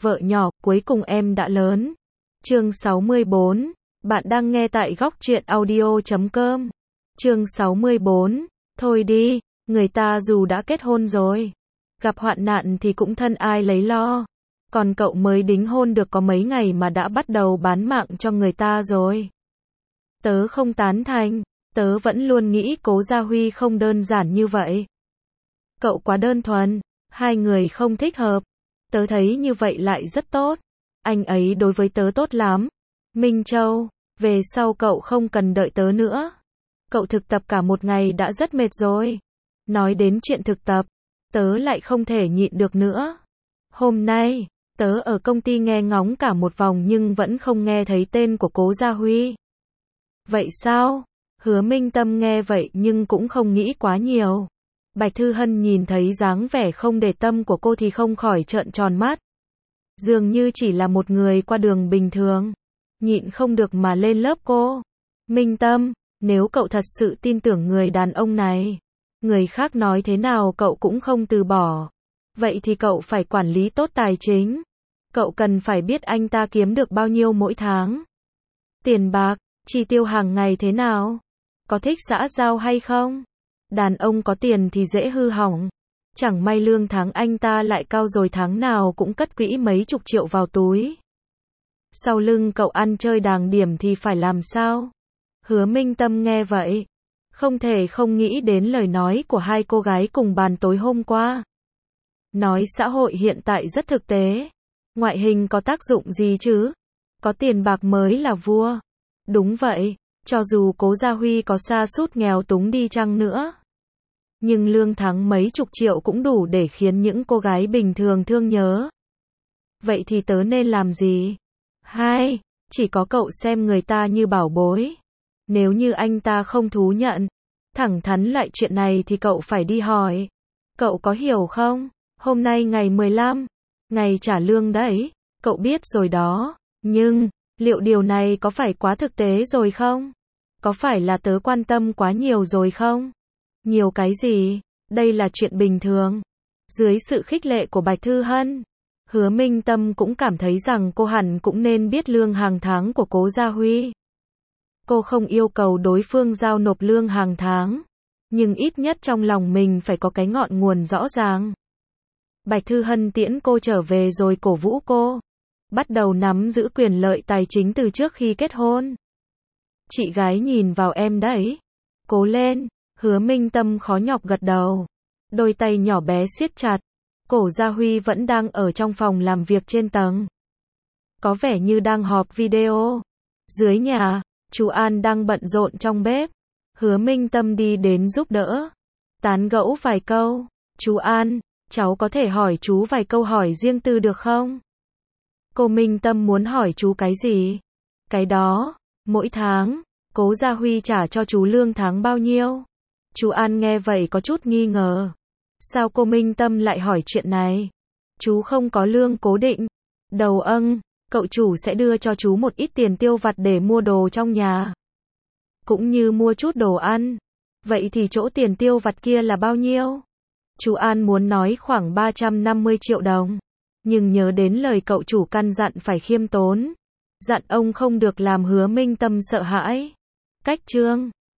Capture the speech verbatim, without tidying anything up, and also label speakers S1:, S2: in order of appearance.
S1: Vợ nhỏ, cuối cùng em đã lớn. Chương sáu mươi bốn. Bạn đang nghe tại góc truyện audio chấm com. Chương sáu mươi bốn. Thôi đi, người ta dù đã kết hôn rồi, gặp hoạn nạn thì cũng thân ai lấy lo. Còn cậu mới đính hôn được có mấy ngày mà đã bắt đầu bán mạng cho người ta rồi. Tớ không tán thành, tớ vẫn luôn nghĩ Cố Gia Huy không đơn giản như vậy. Cậu quá đơn thuần, hai người không thích hợp. Tớ thấy như vậy lại rất tốt. Anh ấy đối với tớ tốt lắm. Minh Châu, về sau cậu không cần đợi tớ nữa. Cậu thực tập cả một ngày đã rất mệt rồi. Nói đến chuyện thực tập, tớ lại không thể nhịn được nữa. Hôm nay, tớ ở công ty nghe ngóng cả một vòng nhưng vẫn không nghe thấy tên của Cố Gia Huy. Vậy sao? Hứa Minh Tâm nghe vậy nhưng cũng không nghĩ quá nhiều. Bạch Thư Hân nhìn thấy dáng vẻ không để tâm của cô thì không khỏi trợn tròn mắt. Dường như chỉ là một người qua đường bình thường. Nhịn không được mà lên lớp cô. Minh Tâm, nếu cậu thật sự tin tưởng người đàn ông này, người khác nói thế nào cậu cũng không từ bỏ. Vậy thì cậu phải quản lý tốt tài chính. Cậu cần phải biết anh ta kiếm được bao nhiêu mỗi tháng. Tiền bạc, chi tiêu hàng ngày thế nào? Có thích xã giao hay không? Đàn ông có tiền thì dễ hư hỏng. Chẳng may lương tháng anh ta lại cao rồi tháng nào cũng cất quỹ mấy chục triệu vào túi. Sau lưng cậu ăn chơi đàng điểm thì phải làm sao? Hứa Minh Tâm nghe vậy, không thể không nghĩ đến lời nói của hai cô gái cùng bàn tối hôm qua. Nói xã hội hiện tại rất thực tế. Ngoại hình có tác dụng gì chứ? Có tiền bạc mới là vua. Đúng vậy, cho dù Cố Gia Huy có sa sút nghèo túng đi chăng nữa, nhưng lương tháng mấy chục triệu cũng đủ để khiến những cô gái bình thường thương nhớ. Vậy thì tớ nên làm gì? Hai, chỉ có cậu xem người ta như bảo bối. Nếu như anh ta không thú nhận, thẳng thắn lại chuyện này thì cậu phải đi hỏi. Cậu có hiểu không? Hôm nay ngày mười lăm, ngày trả lương đấy, cậu biết rồi đó. Nhưng, liệu điều này có phải quá thực tế rồi không? Có phải là tớ quan tâm quá nhiều rồi không? Nhiều cái gì? Đây là chuyện bình thường. Dưới sự khích lệ của Bạch Thư Hân, Hứa Minh Tâm cũng cảm thấy rằng cô hẳn cũng nên biết lương hàng tháng của Cố Gia Huy. Cô không yêu cầu đối phương giao nộp lương hàng tháng, nhưng ít nhất trong lòng mình phải có cái ngọn nguồn rõ ràng. Bạch Thư Hân tiễn cô trở về rồi cổ vũ cô, bắt đầu nắm giữ quyền lợi tài chính từ trước khi kết hôn. Chị gái nhìn vào em đấy. Cố lên. Hứa Minh Tâm khó nhọc gật đầu. Đôi tay nhỏ bé siết chặt. Cố Gia Huy vẫn đang ở trong phòng làm việc trên tầng. Có vẻ như đang họp video. Dưới nhà, chú An đang bận rộn trong bếp. Hứa Minh Tâm đi đến giúp đỡ. Tán gẫu vài câu. Chú An, cháu có thể hỏi chú vài câu hỏi riêng tư được không? Cô Minh Tâm muốn hỏi chú cái gì? Cái đó, mỗi tháng, Cố Gia Huy trả cho chú lương tháng bao nhiêu? Chú An nghe vậy có chút nghi ngờ. Sao cô Minh Tâm lại hỏi chuyện này? Chú không có lương cố định. Đầu âng, cậu chủ sẽ đưa cho chú một ít tiền tiêu vặt để mua đồ trong nhà, cũng như mua chút đồ ăn. Vậy thì chỗ tiền tiêu vặt kia là bao nhiêu? Chú An muốn nói khoảng ba trăm năm mươi triệu đồng. Nhưng nhớ đến lời cậu chủ căn dặn phải khiêm tốn. Dặn ông không được làm Hứa Minh Tâm sợ hãi. Cách chương